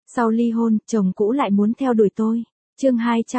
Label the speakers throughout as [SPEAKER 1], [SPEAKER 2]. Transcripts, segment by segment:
[SPEAKER 1] Sau ly hôn, chồng cũ lại muốn theo đuổi tôi. Chương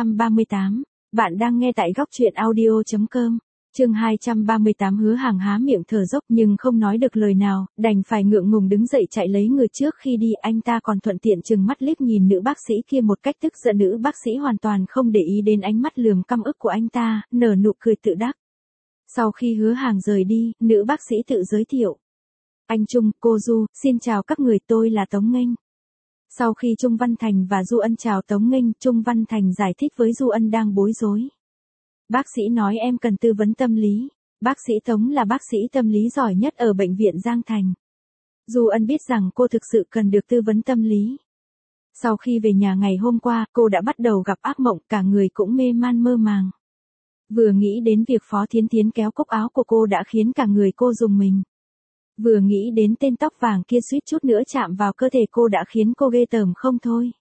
[SPEAKER 1] 238. Bạn đang nghe tại góc truyện audio.com. Chương 238. Hứa Hàng há miệng thở dốc nhưng không nói được lời nào, đành phải ngượng ngùng đứng dậy chạy lấy người. Trước khi đi anh ta còn thuận tiện trừng mắt liếc nhìn nữ bác sĩ kia một cách tức giận. Nữ bác sĩ hoàn toàn không để ý đến ánh mắt lườm căm ức của anh ta, nở nụ cười tự đắc. Sau khi Hứa Hàng rời đi, nữ bác sĩ tự giới thiệu. Anh Trung, cô Du, xin chào các người, tôi là Tống Nghênh. Sau khi Trung Văn Thành và Du Ân chào Tống Nghênh, Trung Văn Thành giải thích với Du Ân đang bối rối. Bác sĩ nói em cần tư vấn tâm lý. Bác sĩ Tống là bác sĩ tâm lý giỏi nhất ở bệnh viện Giang Thành. Du Ân biết rằng cô thực sự cần được tư vấn tâm lý. Sau khi về nhà ngày hôm qua, cô đã bắt đầu gặp ác mộng, cả người cũng mê man mơ màng. Vừa nghĩ đến việc Phó Thiến Thiến kéo cúc áo của cô đã khiến cả người cô rùng mình. Vừa nghĩ đến tên tóc vàng kia suýt chút nữa chạm vào cơ thể cô đã khiến cô ghê tởm không thôi.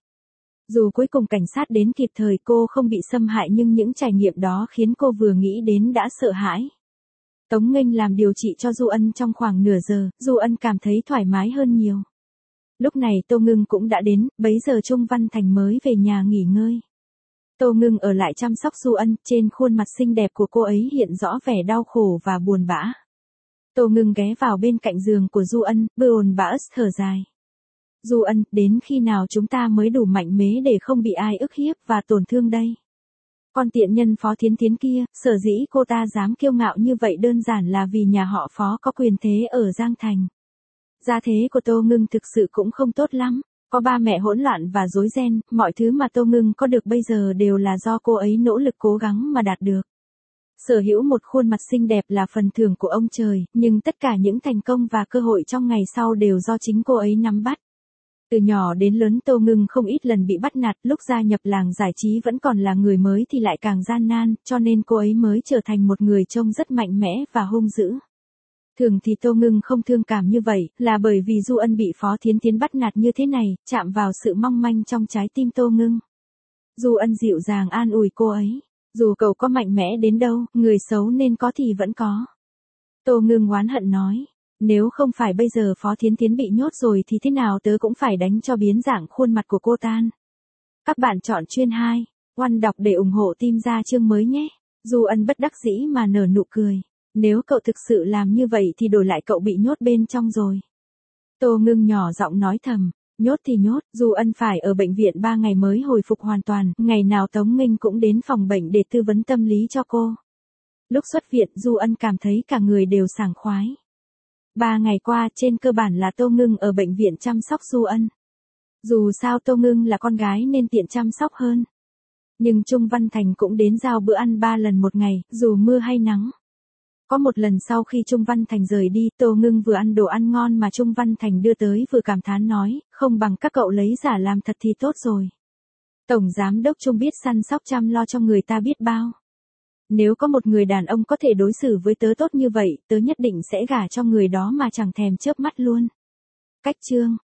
[SPEAKER 1] Dù cuối cùng cảnh sát đến kịp thời cô không bị xâm hại nhưng những trải nghiệm đó khiến cô vừa nghĩ đến đã sợ hãi. Tống Nghênh làm điều trị cho Du Ân trong khoảng nửa giờ, Du Ân cảm thấy thoải mái hơn nhiều. Lúc này Tô Ngưng cũng đã đến, bấy giờ Trung Văn Thành mới về nhà nghỉ ngơi. Tô Ngưng ở lại chăm sóc Du Ân, trên khuôn mặt xinh đẹp của cô ấy hiện rõ vẻ đau khổ và buồn bã. Tô Ngưng ghé vào bên cạnh giường của Du Ân, buồn bã thở dài. Du Ân, đến khi nào chúng ta mới đủ mạnh mẽ để không bị ai ức hiếp và tổn thương đây? Con tiện nhân Phó Thiến Thiến kia, sở dĩ cô ta dám kiêu ngạo như vậy đơn giản là vì nhà họ Phó có quyền thế ở Giang Thành. Gia thế của Tô Ngưng thực sự cũng không tốt lắm, có ba mẹ hỗn loạn và rối ren, mọi thứ mà Tô Ngưng có được bây giờ đều là do cô ấy nỗ lực cố gắng mà đạt được. Sở hữu một khuôn mặt xinh đẹp là phần thưởng của ông trời, nhưng tất cả những thành công và cơ hội trong ngày sau đều do chính cô ấy nắm bắt. Từ nhỏ đến lớn Tô Ngưng không ít lần bị bắt nạt, lúc gia nhập làng giải trí vẫn còn là người mới thì lại càng gian nan, cho nên cô ấy mới trở thành một người trông rất mạnh mẽ và hung dữ. Thường thì Tô Ngưng không thương cảm như vậy, là bởi vì Du Ân bị Phó Thiến Thiến bắt nạt như thế này, chạm vào sự mong manh trong trái tim Tô Ngưng. Du Ân dịu dàng an ủi cô ấy. Dù cậu có mạnh mẽ đến đâu, người xấu nên có thì vẫn có. Tô Ngưng oán hận nói. Nếu không phải bây giờ Phó Thiến Thiến bị nhốt rồi thì thế nào tớ cũng phải đánh cho biến dạng khuôn mặt của cô tan. Các bạn chọn chuyên 2, Oăn đọc để ủng hộ team ra chương mới nhé. Du Ân bất đắc dĩ mà nở nụ cười. Nếu cậu thực sự làm như vậy thì đổi lại cậu bị nhốt bên trong rồi. Tô Ngưng nhỏ giọng nói thầm. Nhốt thì nhốt, Du Ân phải ở bệnh viện 3 ngày mới hồi phục hoàn toàn, ngày nào Tống Nghênh cũng đến phòng bệnh để tư vấn tâm lý cho cô. Lúc xuất viện Du Ân cảm thấy cả người đều sảng khoái. 3 ngày qua trên cơ bản là Tô Ngưng ở bệnh viện chăm sóc Du Ân. Dù sao Tô Ngưng là con gái nên tiện chăm sóc hơn. Nhưng Trung Văn Thành cũng đến giao bữa ăn 3 lần một ngày, dù mưa hay nắng. Có một lần sau khi Trung Văn Thành rời đi, Tô Ngưng vừa ăn đồ ăn ngon mà Trung Văn Thành đưa tới vừa cảm thán nói, không bằng các cậu lấy giả làm thật thì tốt rồi. Tổng giám đốc Trung biết săn sóc chăm lo cho người ta biết bao. Nếu có một người đàn ông có thể đối xử với tớ tốt như vậy, tớ nhất định sẽ gả cho người đó mà chẳng thèm chớp mắt luôn. Cách chương